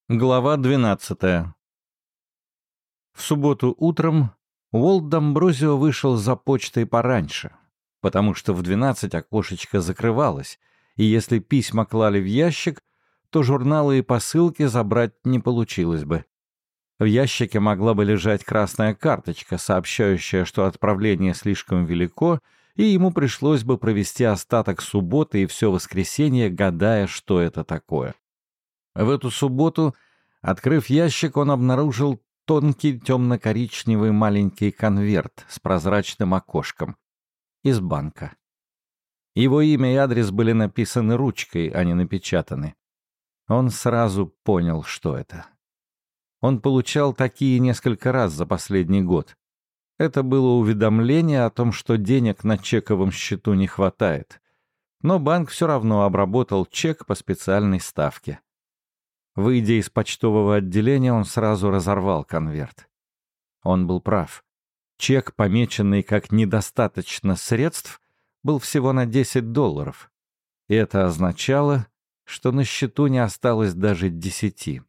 Глава 12. В субботу утром Уолт Дамброзио вышел за почтой пораньше, потому что в 12 окошечко закрывалось, и если письма клали в ящик, то журналы и посылки забрать не получилось бы. В ящике могла бы лежать красная карточка, сообщающая, что отправление слишком велико, и ему пришлось бы провести остаток субботы и все воскресенье, гадая, что это такое. В эту субботу, открыв ящик, он обнаружил тонкий темно-коричневый маленький конверт с прозрачным окошком из банка. Его имя и адрес были написаны ручкой, а не напечатаны. Он сразу понял, что это. Он получал такие несколько раз за последний год. Это было уведомление о том, что денег на чековом счету не хватает. Но банк все равно обработал чек по специальной ставке. Выйдя из почтового отделения, он сразу разорвал конверт. Он был прав. Чек, помеченный как «недостаточно средств», был всего на $10. И это означало, что на счету не осталось даже $10.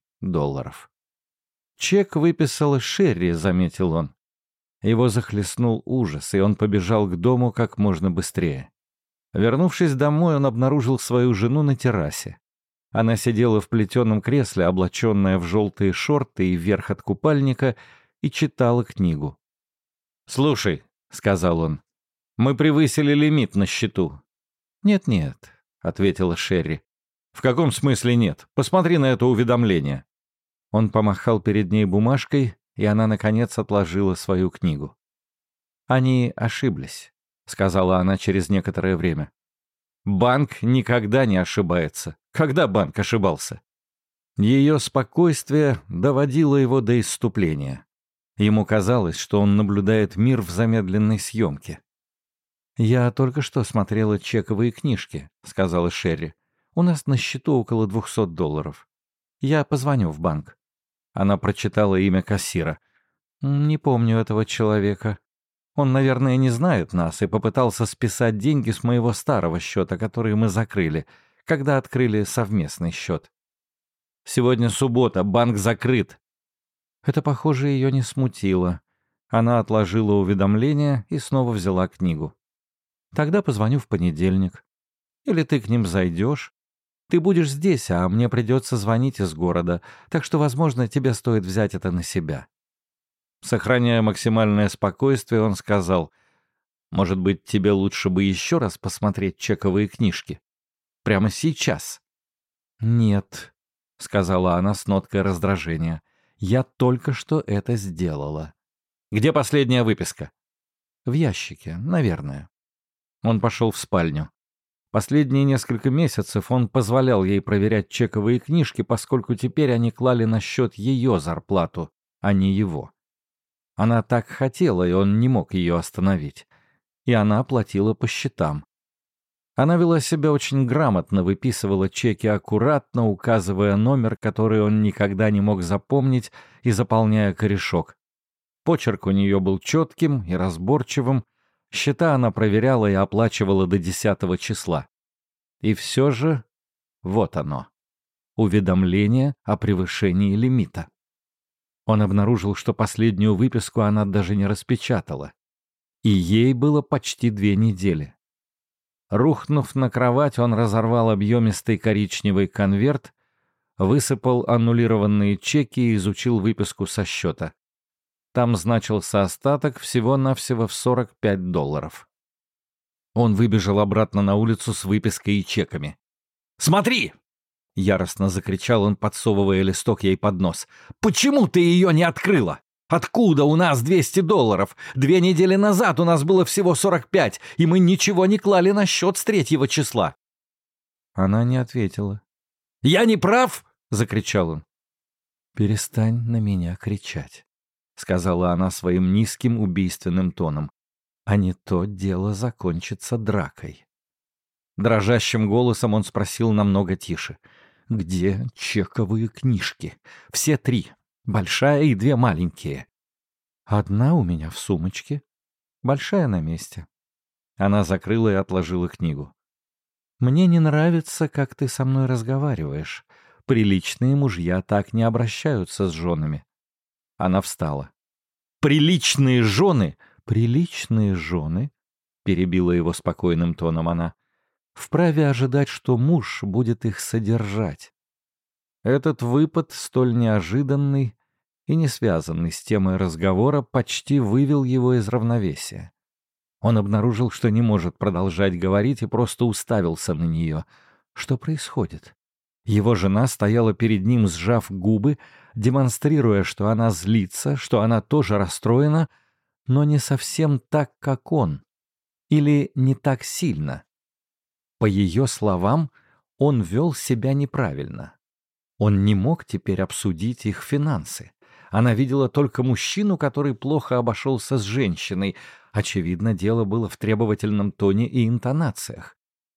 «Чек выписала Шерри», — заметил он. Его захлестнул ужас, и он побежал к дому как можно быстрее. Вернувшись домой, он обнаружил свою жену на террасе. Она сидела в плетеном кресле, облаченная в желтые шорты и верх от купальника, и читала книгу. «Слушай», — сказал он, — «мы превысили лимит на счету». «Нет-нет», — ответила Шерри. «В каком смысле нет? Посмотри на это уведомление». Он помахал перед ней бумажкой, и она, наконец, отложила свою книгу. «Они ошиблись», — сказала она через некоторое время. «Банк никогда не ошибается. Когда банк ошибался?» Ее спокойствие доводило его до исступления. Ему казалось, что он наблюдает мир в замедленной съемке. «Я только что смотрела чековые книжки», — сказала Шерри. «У нас на счету около $200. Я позвоню в банк». Она прочитала имя кассира. «Не помню этого человека. Он, наверное, не знает нас и попытался списать деньги с моего старого счета, который мы закрыли, когда открыли совместный счет. Сегодня суббота, банк закрыт». Это, похоже, ее не смутило. Она отложила уведомление и снова взяла книгу. «Тогда позвоню в понедельник. Или ты к ним зайдешь. Ты будешь здесь, а мне придется звонить из города, так что, возможно, тебе стоит взять это на себя». Сохраняя максимальное спокойствие, он сказал: «Может быть, тебе лучше бы еще раз посмотреть чековые книжки? Прямо сейчас?» «Нет», — сказала она с ноткой раздражения. «Я только что это сделала». «Где последняя выписка?» «В ящике, наверное». Он пошел в спальню. Последние несколько месяцев он позволял ей проверять чековые книжки, поскольку теперь они клали на счет ее зарплату, а не его. Она так хотела, и он не мог ее остановить. И она платила по счетам. Она вела себя очень грамотно, выписывала чеки аккуратно, указывая номер, который он никогда не мог запомнить, и заполняя корешок. Почерк у нее был четким и разборчивым. Счета она проверяла и оплачивала до 10 числа. И все же вот оно. Уведомление о превышении лимита. Он обнаружил, что последнюю выписку она даже не распечатала. И ей было почти 2 недели. Рухнув на кровать, он разорвал объемистый коричневый конверт, высыпал аннулированные чеки и изучил выписку со счета. Там значился остаток всего-навсего в $45. Он выбежал обратно на улицу с выпиской и чеками. «Смотри!» — яростно закричал он, подсовывая листок ей под нос. «Почему ты ее не открыла? Откуда у нас $200? 2 недели назад у нас было всего 45, и мы ничего не клали на счет с 3 числа». Она не ответила. «Я не прав?» — закричал он. «Перестань на меня кричать», — сказала она своим низким убийственным тоном. «А не то дело закончится дракой». Дрожащим голосом он спросил намного тише. «Где чековые книжки? Все 3. Большая и 2 маленькие». «Одна у меня в сумочке. Большая на месте». Она закрыла и отложила книгу. «Мне не нравится, как ты со мной разговариваешь. Приличные мужья так не обращаются с женами. Она встала. «Приличные жены!» «Приличные жены», — перебила его спокойным тоном она, — «вправе ожидать, что муж будет их содержать». Этот выпад, столь неожиданный и не связанный с темой разговора, почти вывел его из равновесия. Он обнаружил, что не может продолжать говорить, и просто уставился на нее. Что происходит? Его жена стояла перед ним, сжав губы, демонстрируя, что она злится, что она тоже расстроена, но не совсем так, как он. Или не так сильно. По ее словам, он вел себя неправильно. Он не мог теперь обсудить их финансы. Она видела только мужчину, который плохо обошелся с женщиной. Очевидно, дело было в требовательном тоне и интонациях.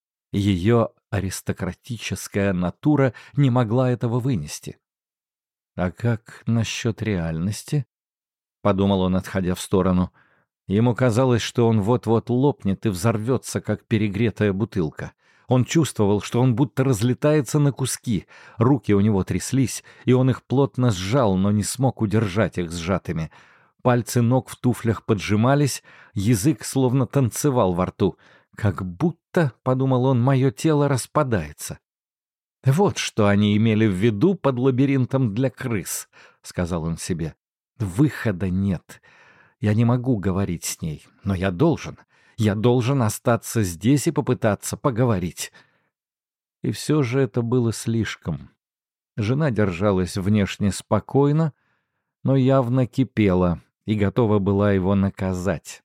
Ее аристократическая натура не могла этого вынести. «А как насчет реальности?» — подумал он, отходя в сторону. Ему казалось, что он вот-вот лопнет и взорвется, как перегретая бутылка. Он чувствовал, что он будто разлетается на куски. Руки у него тряслись, и он их плотно сжал, но не смог удержать их сжатыми. Пальцы ног в туфлях поджимались, язык словно танцевал во рту. «Как будто, — подумал он, — мое тело распадается». «Вот что они имели в виду под лабиринтом для крыс», — сказал он себе. «Выхода нет. Я не могу говорить с ней, но я должен. Я должен остаться здесь и попытаться поговорить». И все же это было слишком. Жена держалась внешне спокойно, но явно кипела и готова была его наказать.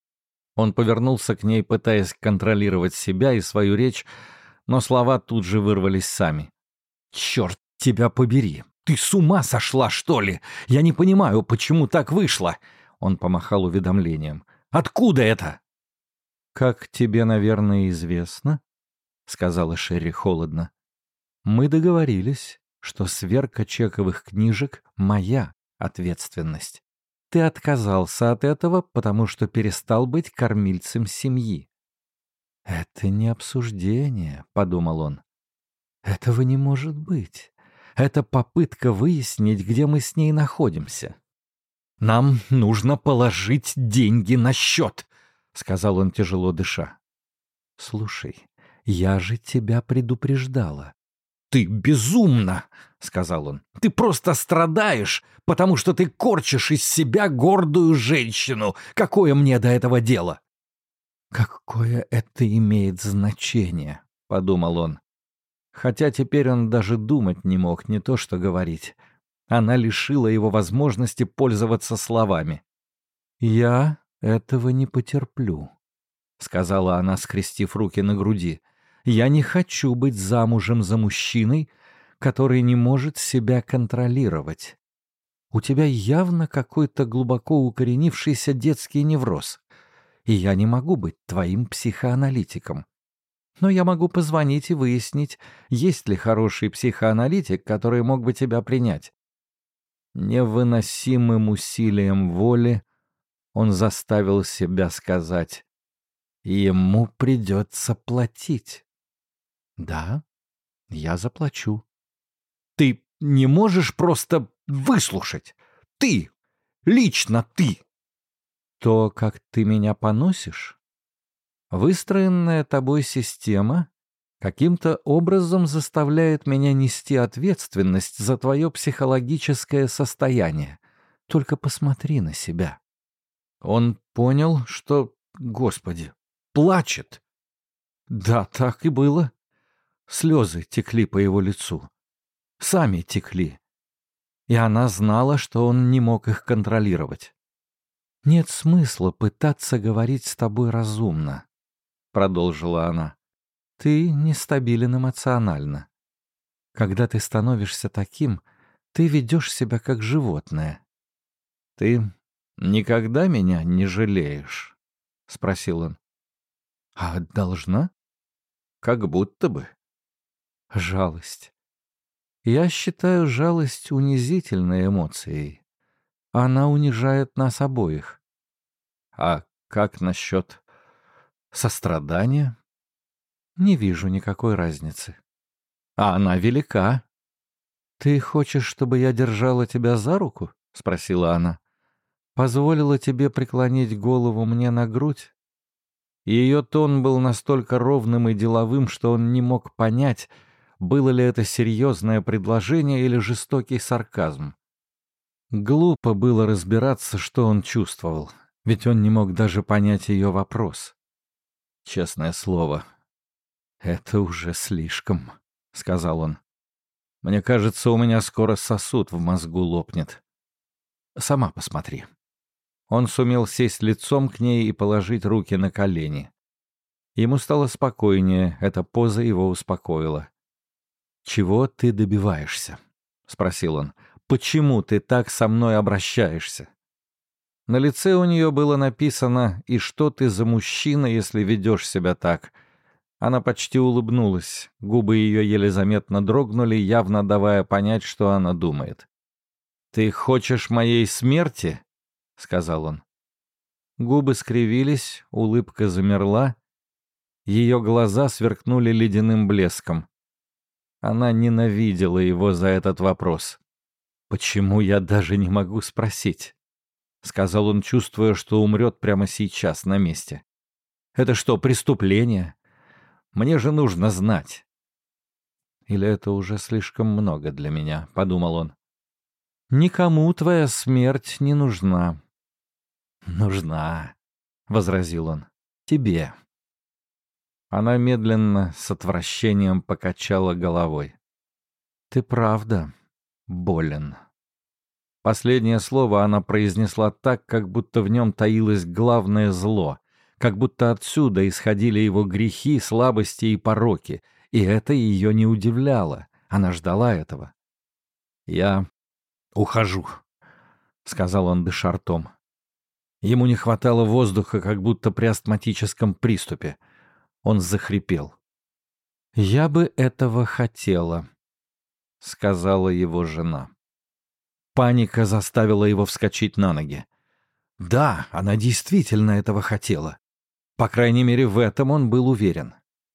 Он повернулся к ней, пытаясь контролировать себя и свою речь, но слова тут же вырвались сами. «Черт тебя побери! Ты с ума сошла, что ли? Я не понимаю, почему так вышло!» Он помахал уведомлением. «Откуда это?» «Как тебе, наверное, известно, — сказала Шерри холодно, — мы договорились, что сверка чековых книжек — моя ответственность. Ты отказался от этого, потому что перестал быть кормильцем семьи». «Это не обсуждение», — подумал он. «Этого не может быть. Это попытка выяснить, где мы с ней находимся». «Нам нужно положить деньги на счет», — сказал он, тяжело дыша. «Слушай, я же тебя предупреждала». «Ты безумна», — сказал он. «Ты просто страдаешь, потому что ты корчишь из себя гордую женщину. Какое мне до этого дело?» «Какое это имеет значение?» — подумал он. Хотя теперь он даже думать не мог, не то что говорить. Она лишила его возможности пользоваться словами. «Я этого не потерплю», — сказала она, скрестив руки на груди. «Я не хочу быть замужем за мужчиной, который не может себя контролировать. У тебя явно какой-то глубоко укоренившийся детский невроз, и я не могу быть твоим психоаналитиком. Но я могу позвонить и выяснить, есть ли хороший психоаналитик, который мог бы тебя принять». Невыносимым усилием воли он заставил себя сказать: «Ему придется платить». «Да, я заплачу». «Ты не можешь просто выслушать? Ты! Лично ты!» «То, как ты меня поносишь, выстроенная тобой система каким-то образом заставляет меня нести ответственность за твое психологическое состояние. Только посмотри на себя». Он понял, что, Господи, плачет. Да, так и было. Слезы текли по его лицу. Сами текли. И она знала, что он не мог их контролировать. «Нет смысла пытаться говорить с тобой разумно», — продолжила она. «Ты нестабилен эмоционально. Когда ты становишься таким, ты ведешь себя как животное». «Ты никогда меня не жалеешь?» — спросил он. «А должна?» «Как будто бы». «Жалость. Я считаю жалость унизительной эмоцией. Она унижает нас обоих». «А как насчет сострадания?» «Не вижу никакой разницы». «А она велика. «Ты хочешь, чтобы я держала тебя за руку?» — спросила она. «Позволила тебе преклонить голову мне на грудь?» Ее тон был настолько ровным и деловым, что он не мог понять, было ли это серьезное предложение или жестокий сарказм. Глупо было разбираться, что он чувствовал, ведь он не мог даже понять ее вопрос. «Честное слово, это уже слишком», — сказал он. «Мне кажется, у меня скоро сосуд в мозгу лопнет. Сама посмотри». Он сумел сесть лицом к ней и положить руки на колени. Ему стало спокойнее, эта поза его успокоила. «Чего ты добиваешься?» — спросил он. «Почему ты так со мной обращаешься?» На лице у нее было написано «И что ты за мужчина, если ведешь себя так?» Она почти улыбнулась, губы ее еле заметно дрогнули, явно давая понять, что она думает. «Ты хочешь моей смерти?» — сказал он. Губы скривились, улыбка замерла. Ее глаза сверкнули ледяным блеском. Она ненавидела его за этот вопрос. «Почему я даже не могу спросить?» — сказал он, чувствуя, что умрет прямо сейчас на месте. «Это что, преступление? Мне же нужно знать». «Или это уже слишком много для меня?» — подумал он. «Никому твоя смерть не нужна». «Нужна», — возразил он, — «тебе». Она медленно, с отвращением покачала головой. «Ты правда болен». Последнее слово она произнесла так, как будто в нем таилось главное зло, как будто отсюда исходили его грехи, слабости и пороки, и это ее не удивляло, она ждала этого. «Я ухожу», — сказал он, дыша ртом. Ему не хватало воздуха, как будто при астматическом приступе. Он захрипел. «Я бы этого хотела», — сказала его жена. Паника заставила его вскочить на ноги. Да, она действительно этого хотела. По крайней мере, в этом он был уверен.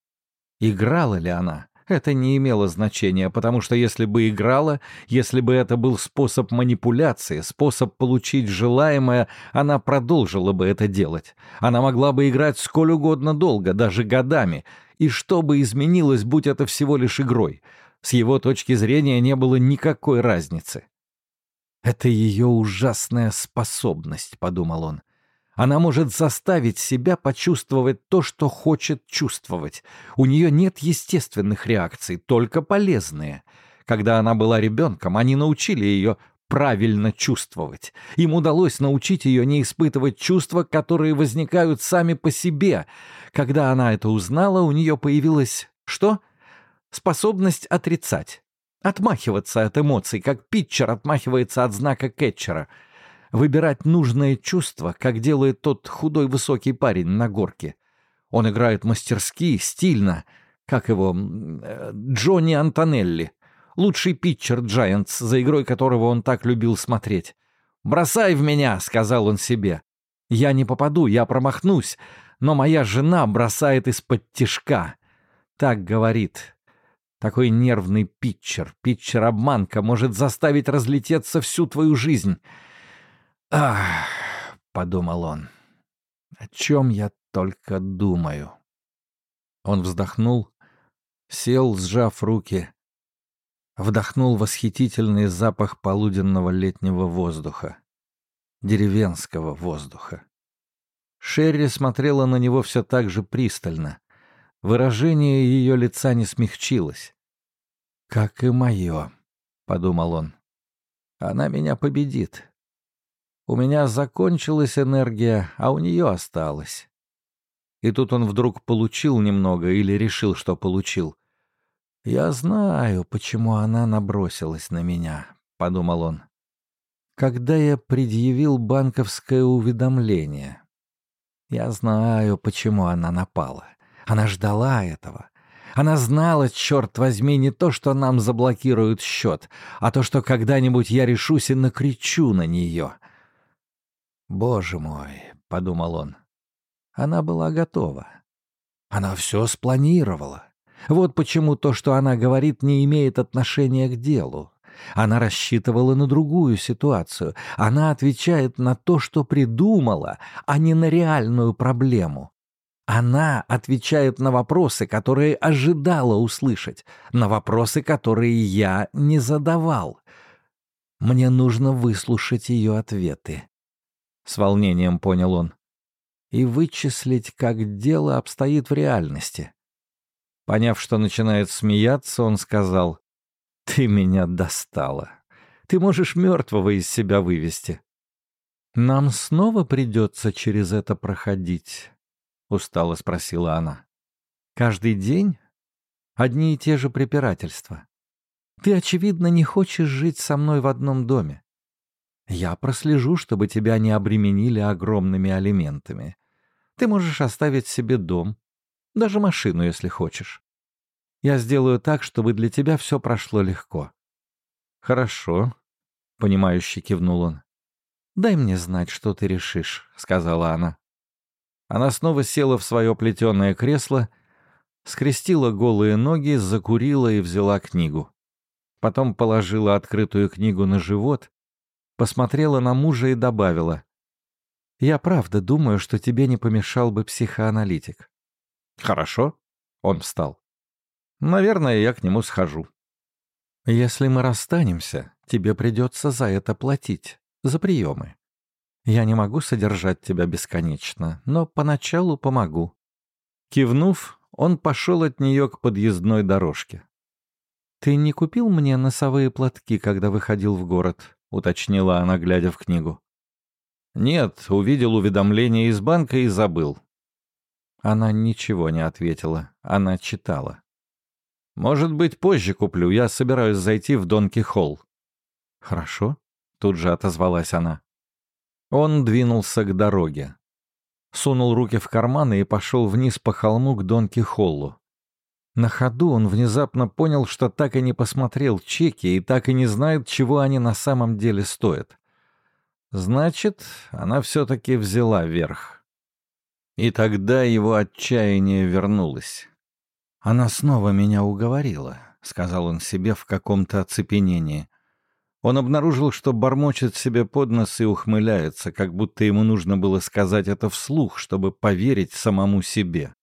Играла ли она? Это не имело значения, потому что если бы играла, если бы это был способ манипуляции, способ получить желаемое, она продолжила бы это делать. Она могла бы играть сколь угодно долго, даже годами. И что бы изменилось, будь это всего лишь игрой? С его точки зрения не было никакой разницы. «Это ее ужасная способность», — подумал он. Она может заставить себя почувствовать то, что хочет чувствовать. У нее нет естественных реакций, только полезные. Когда она была ребенком, они научили ее правильно чувствовать. Им удалось научить ее не испытывать чувства, которые возникают сами по себе. Когда она это узнала, у нее появилась что? Способность отрицать. Отмахиваться от эмоций, как питчер отмахивается от знака кетчера. Выбирать нужное чувство, как делает тот худой высокий парень на горке. Он играет мастерски, стильно. Как его? Джонни Антонелли. Лучший питчер Giants, за игрой которого он так любил смотреть. «Бросай в меня», — сказал он себе. «Я не попаду, я промахнусь, но моя жена бросает из-под тишка». Так говорит. Такой нервный питчер, питчер-обманка может заставить разлететься всю твою жизнь. «Ах», — подумал он, — «о чем я только думаю». Он вздохнул, сел, сжав руки, вдохнул восхитительный запах полуденного летнего воздуха, деревенского воздуха. Шерри смотрела на него все так же пристально. Выражение ее лица не смягчилось. «Как и мое», — подумал он, — «она меня победит». У меня закончилась энергия, а у нее осталась. И тут он вдруг получил немного или решил, что получил. «Я знаю, почему она набросилась на меня», — подумал он. «Когда я предъявил банковское уведомление, я знаю, почему она напала. Она ждала этого. Она знала, черт возьми, не то, что нам заблокируют счет, а то, что когда-нибудь я решусь и накричу на нее». «Боже мой», — подумал он, — она была готова. Она все спланировала. Вот почему то, что она говорит, не имеет отношения к делу. Она рассчитывала на другую ситуацию. Она отвечает на то, что придумала, а не на реальную проблему. Она отвечает на вопросы, которые ожидала услышать, на вопросы, которые я не задавал. Мне нужно выслушать ее ответы. С волнением понял он. И вычислить, как дело обстоит в реальности. Поняв, что начинает смеяться, он сказал: «Ты меня достала. Ты можешь мертвого из себя вывести». «Нам снова придется через это проходить?» — устало спросила она. «Каждый день одни и те же препирательства. Ты, очевидно, не хочешь жить со мной в одном доме. Я прослежу, чтобы тебя не обременили огромными алиментами. Ты можешь оставить себе дом, даже машину, если хочешь. Я сделаю так, чтобы для тебя все прошло легко». «Хорошо», — понимающе кивнул он. «Дай мне знать, что ты решишь», — сказала она. Она снова села в свое плетеное кресло, скрестила голые ноги, закурила и взяла книгу. Потом положила открытую книгу на живот, посмотрела на мужа и добавила: «Я правда думаю, что тебе не помешал бы психоаналитик». «Хорошо», — он встал. «Наверное, я к нему схожу». «Если мы расстанемся, тебе придется за это платить, за приемы. Я не могу содержать тебя бесконечно, но поначалу помогу». Кивнув, он пошел от нее к подъездной дорожке. «Ты не купил мне носовые платки, когда выходил в город?» — уточнила она, глядя в книгу. «Нет, увидел уведомление из банка и забыл». Она ничего не ответила, она читала. «Может быть, позже куплю, я собираюсь зайти в Донки-Холл». «Хорошо», — тут же отозвалась она. Он двинулся к дороге. Сунул руки в карманы и пошел вниз по холму к Донки-Холлу. На ходу он внезапно понял, что так и не посмотрел чеки и так и не знает, чего они на самом деле стоят. Значит, она все-таки взяла верх. И тогда его отчаяние вернулось. «Она снова меня уговорила», — сказал он себе в каком-то оцепенении. Он обнаружил, что бормочет себе под нос и ухмыляется, как будто ему нужно было сказать это вслух, чтобы поверить самому себе.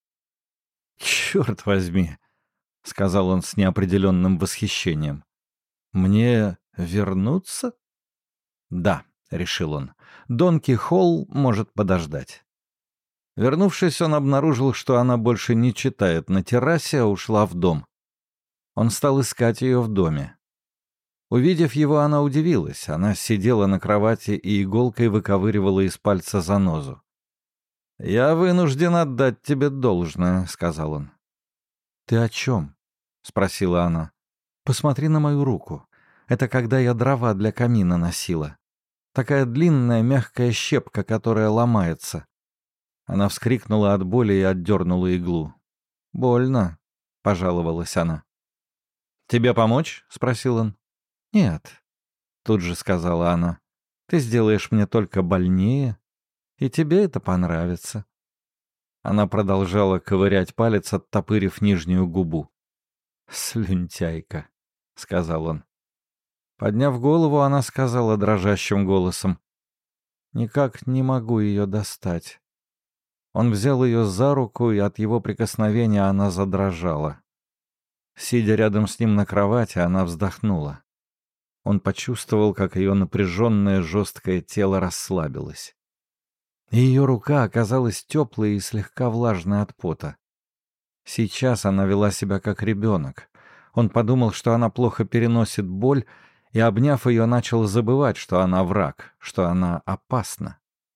«Черт возьми», — сказал он с неопределенным восхищением. «Мне вернуться?» «Да», — решил он, — «Донки-Холл может подождать». Вернувшись, он обнаружил, что она больше не читает на террасе, а ушла в дом. Он стал искать ее в доме. Увидев его, она удивилась. Она сидела на кровати и иголкой выковыривала из пальца занозу. «Я вынужден отдать тебе должное», — сказал он. «Ты о чем?» — спросила она. «Посмотри на мою руку. Это когда я дрова для камина носила. Такая длинная мягкая щепка, которая ломается». Она вскрикнула от боли и отдернула иглу. «Больно», — пожаловалась она. «Тебе помочь?» — спросил он. «Нет», — тут же сказала она. «Ты сделаешь мне только больнее, и тебе это понравится». Она продолжала ковырять палец, оттопырив нижнюю губу. «Слюнтяйка», — сказал он. Подняв голову, она сказала дрожащим голосом: «Никак не могу ее достать». Он взял ее за руку, и от его прикосновения она задрожала. Сидя рядом с ним на кровати, она вздохнула. Он почувствовал, как ее напряженное жесткое тело расслабилось. И ее рука оказалась теплой и слегка влажной от пота. Сейчас она вела себя как ребенок. Он подумал, что она плохо переносит боль, и, обняв ее, начал забывать, что она враг, что она опасна.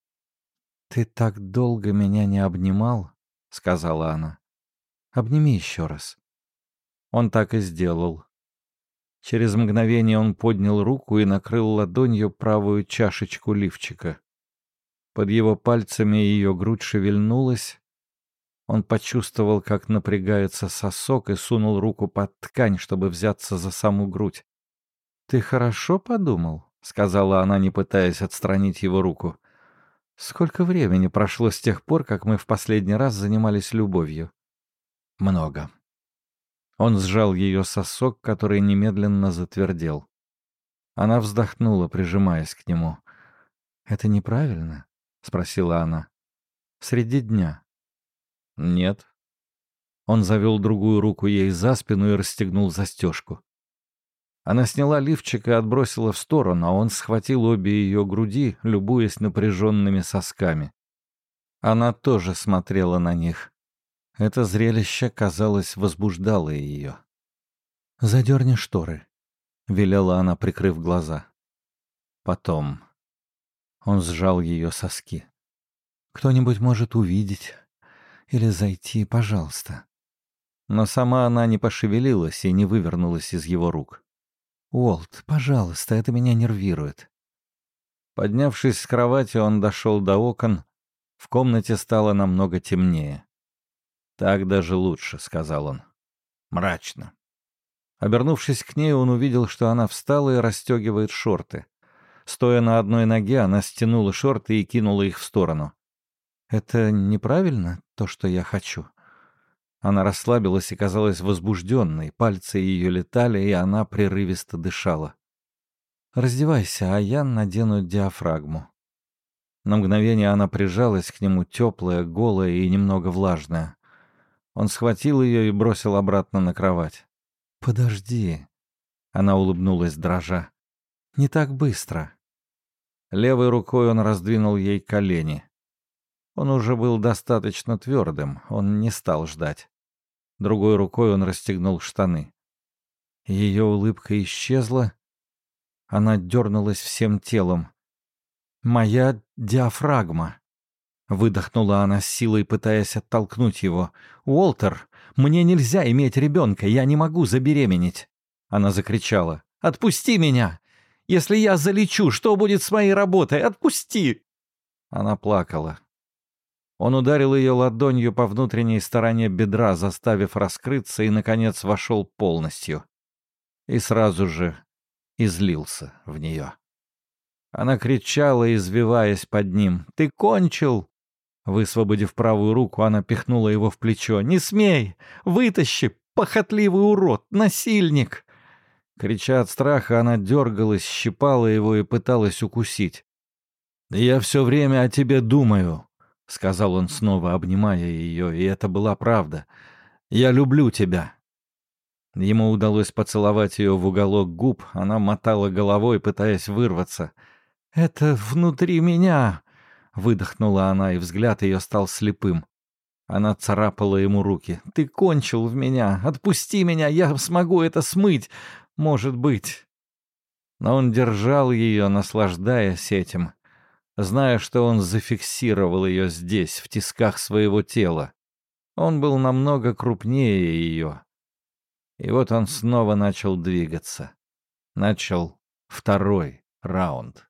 «Ты так долго меня не обнимал», — сказала она. «Обними еще раз». Он так и сделал. Через мгновение он поднял руку и накрыл ладонью правую чашечку лифчика. Под его пальцами ее грудь шевельнулась. Он почувствовал, как напрягается сосок, и сунул руку под ткань, чтобы взяться за саму грудь. «Ты хорошо подумал?» — сказала она, не пытаясь отстранить его руку. «Сколько времени прошло с тех пор, как мы в последний раз занимались любовью?» «Много». Он сжал ее сосок, который немедленно затвердел. Она вздохнула, прижимаясь к нему. «Это неправильно?» — спросила она. «Среди дня?» «Нет». Он завел другую руку ей за спину и расстегнул застежку. Она сняла лифчик и отбросила в сторону, а он схватил обе ее груди, любуясь напряженными сосками. Она тоже смотрела на них. Это зрелище, казалось, возбуждало ее. «Задерни шторы», — велела она, прикрыв глаза. Потом он сжал ее соски. «Кто-нибудь может увидеть или зайти, пожалуйста». Но сама она не пошевелилась и не вывернулась из его рук. «Уолт, пожалуйста, это меня нервирует». Поднявшись с кровати, он дошел до окон. В комнате стало намного темнее. «Так даже лучше», — сказал он. «Мрачно». Обернувшись к ней, он увидел, что она встала и расстегивает шорты. Стоя на одной ноге, она стянула шорты и кинула их в сторону. «Это неправильно, то, что я хочу?» Она расслабилась и казалась возбужденной, пальцы ее летали, и она прерывисто дышала. «Раздевайся, а я надену диафрагму». На мгновение она прижалась к нему, теплая, голая и немного влажная. Он схватил ее и бросил обратно на кровать. «Подожди», — она улыбнулась, дрожа. «Не так быстро». Левой рукой он раздвинул ей колени. Он уже был достаточно твердым, он не стал ждать. Другой рукой он расстегнул штаны. Ее улыбка исчезла. Она дернулась всем телом. «Моя диафрагма!» Выдохнула она с силой, пытаясь оттолкнуть его. «Уолтер, мне нельзя иметь ребенка, я не могу забеременеть!» Она закричала. «Отпусти меня! Если я залечу, что будет с моей работой? Отпусти!» Она плакала. Он ударил ее ладонью по внутренней стороне бедра, заставив раскрыться, и, наконец, вошел полностью. И сразу же излился в нее. Она кричала, извиваясь под ним. «Ты кончил!» Высвободив правую руку, она пихнула его в плечо. «Не смей! Вытащи! Похотливый урод! Насильник!» Крича от страха, она дергалась, щипала его и пыталась укусить. «Я все время о тебе думаю», — сказал он снова, обнимая ее, и это была правда. «Я люблю тебя». Ему удалось поцеловать ее в уголок губ, она мотала головой, пытаясь вырваться. «Это внутри меня!» — выдохнула она, и взгляд ее стал слепым. Она царапала ему руки. «Ты кончил в меня! Отпусти меня! Я смогу это смыть! Может быть!» Но он держал ее, наслаждаясь этим, зная, что он зафиксировал ее здесь, в тисках своего тела. Он был намного крупнее ее. И вот он снова начал двигаться. Начал второй раунд.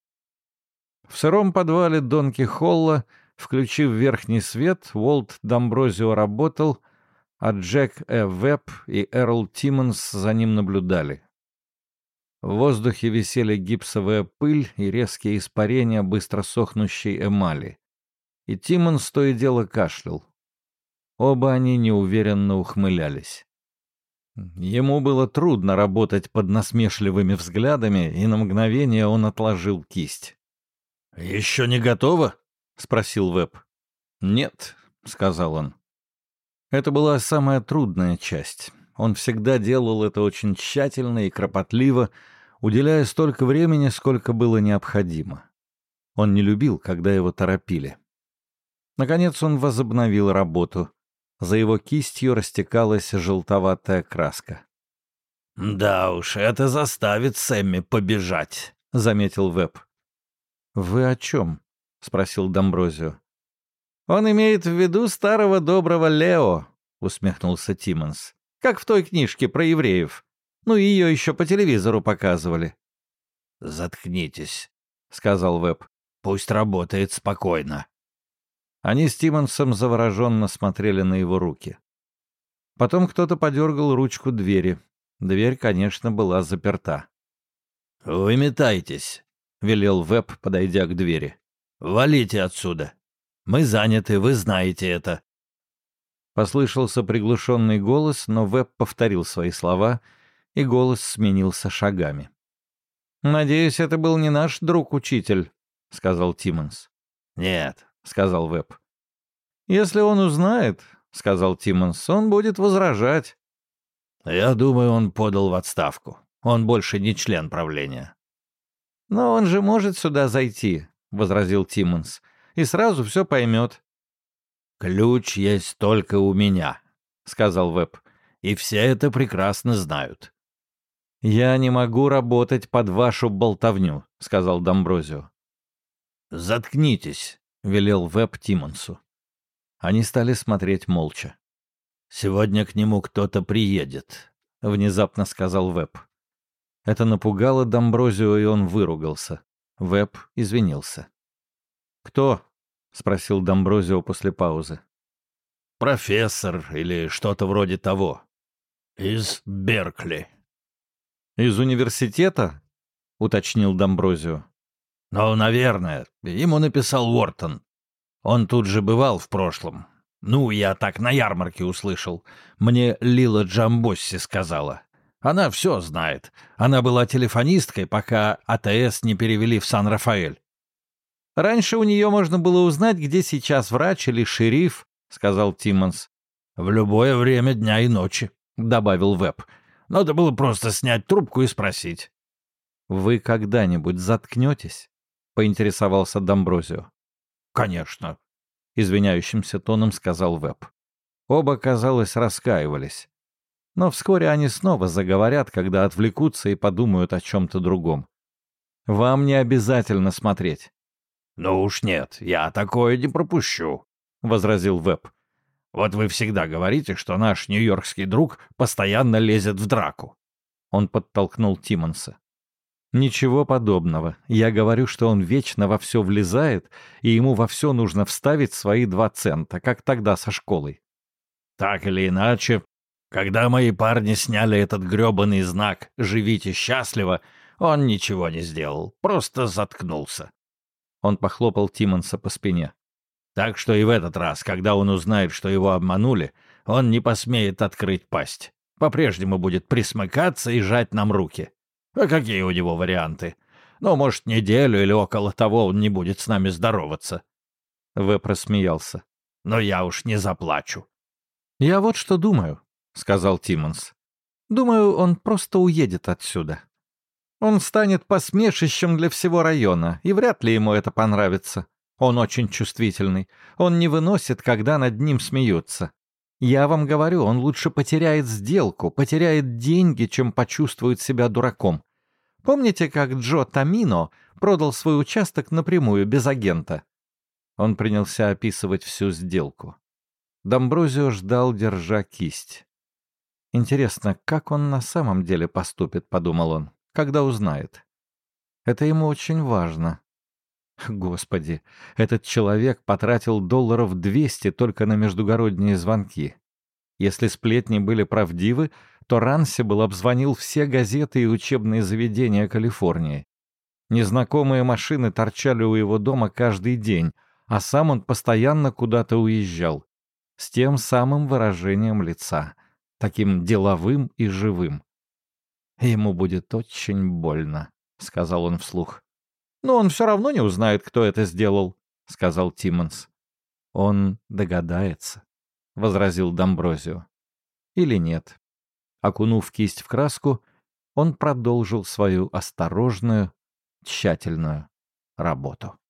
В сыром подвале Донки Холла, включив верхний свет, Уолт Дамброзио работал, а Джек Вебб и Эрл Тиммонс за ним наблюдали. В воздухе висели гипсовая пыль и резкие испарения быстро сохнущей эмали. И Тиммонс то и дело кашлял. Оба они неуверенно ухмылялись. Ему было трудно работать под насмешливыми взглядами, и на мгновение он отложил кисть. «Еще не готово?» — спросил Вебб. «Нет», — сказал он. Это была самая трудная часть. Он всегда делал это очень тщательно и кропотливо, уделяя столько времени, сколько было необходимо. Он не любил, когда его торопили. Наконец он возобновил работу. За его кистью растекалась желтоватая краска. «Да уж, это заставит Сэмми побежать», — заметил Вебб. «Вы о чем?» — спросил Дамброзио. «Он имеет в виду старого доброго Лео», — усмехнулся Тиммонс. «Как в той книжке про евреев. Ну, ее еще по телевизору показывали». «Заткнитесь», — сказал Вебб. «Пусть работает спокойно». Они с Тиммонсом завороженно смотрели на его руки. Потом кто-то подергал ручку двери. Дверь, конечно, была заперта. «Выметайтесь», — велел Вебб, подойдя к двери. «Валите отсюда. Мы заняты, вы знаете это». Послышался приглушенный голос, но Вебб повторил свои слова, и голос сменился шагами. «Надеюсь, это был не наш друг-учитель», — сказал Тиммонс. «Нет», — сказал Веб. «Если он узнает», — сказал Тиммонс, — «он будет возражать». «Я думаю, он подал в отставку. Он больше не член правления». «Но он же может сюда зайти», — возразил Тиммонс, — «и сразу все поймет». «Ключ есть только у меня», — сказал Веб, — «и все это прекрасно знают». «Я не могу работать под вашу болтовню», — сказал Дамброзио. «Заткнитесь», — велел Веб Тиммонсу. Они стали смотреть молча. «Сегодня к нему кто-то приедет», — внезапно сказал Веб. Это напугало Дамброзио, и он выругался. Веб извинился. «Кто?» — спросил Дамброзио после паузы. «Профессор или что-то вроде того. Из Беркли». «Из университета?» — уточнил Дамброзио. «Ну, наверное. Ему написал Уортон. Он тут же бывал в прошлом. Ну, я так на ярмарке услышал. Мне Лила Джамбосси сказала. Она все знает. Она была телефонисткой, пока АТС не перевели в Сан-Рафаэль». «Раньше у нее можно было узнать, где сейчас врач или шериф», — сказал Тиммонс. «В любое время дня и ночи», — добавил Веб. «Надо было просто снять трубку и спросить». «Вы когда-нибудь заткнетесь?» — поинтересовался Дамброзио. «Конечно», — извиняющимся тоном сказал Веб. Оба, казалось, раскаивались. Но вскоре они снова заговорят, когда отвлекутся и подумают о чем-то другом. «Вам не обязательно смотреть». «Ну уж нет, я такое не пропущу», — возразил Веб. «Вот вы всегда говорите, что наш нью-йоркский друг постоянно лезет в драку». Он подтолкнул Тиммонса. «Ничего подобного. Я говорю, что он вечно во все влезает, и ему во все нужно вставить свои 2 цента, как тогда со школой». «Так или иначе, когда мои парни сняли этот грёбаный знак «Живите счастливо», он ничего не сделал, просто заткнулся». Он похлопал Тиммонса по спине. «Так что и в этот раз, когда он узнает, что его обманули, он не посмеет открыть пасть. По-прежнему будет присмыкаться и жать нам руки. А какие у него варианты? Ну, может, неделю или около того он не будет с нами здороваться». Веб рассмеялся. «Но я уж не заплачу». «Я вот что думаю», — сказал Тиммонс. «Думаю, он просто уедет отсюда. Он станет посмешищем для всего района, и вряд ли ему это понравится. Он очень чувствительный. Он не выносит, когда над ним смеются. Я вам говорю, он лучше потеряет сделку, потеряет деньги, чем почувствует себя дураком. Помните, как Джо Тамино продал свой участок напрямую, без агента?» Он принялся описывать всю сделку. Дамброзио ждал, держа кисть. «Интересно, как он на самом деле поступит», — подумал он, — «когда узнает. Это ему очень важно». Господи, этот человек потратил $200 только на междугородние звонки. Если сплетни были правдивы, то Рансибл обзвонил все газеты и учебные заведения Калифорнии. Незнакомые машины торчали у его дома каждый день, а сам он постоянно куда-то уезжал. С тем самым выражением лица, таким деловым и живым. «Ему будет очень больно», — сказал он вслух. «Но он все равно не узнает, кто это сделал», — сказал Тиммонс. «Он догадается», — возразил Дамброзио. «Или нет». Окунув кисть в краску, он продолжил свою осторожную, тщательную работу.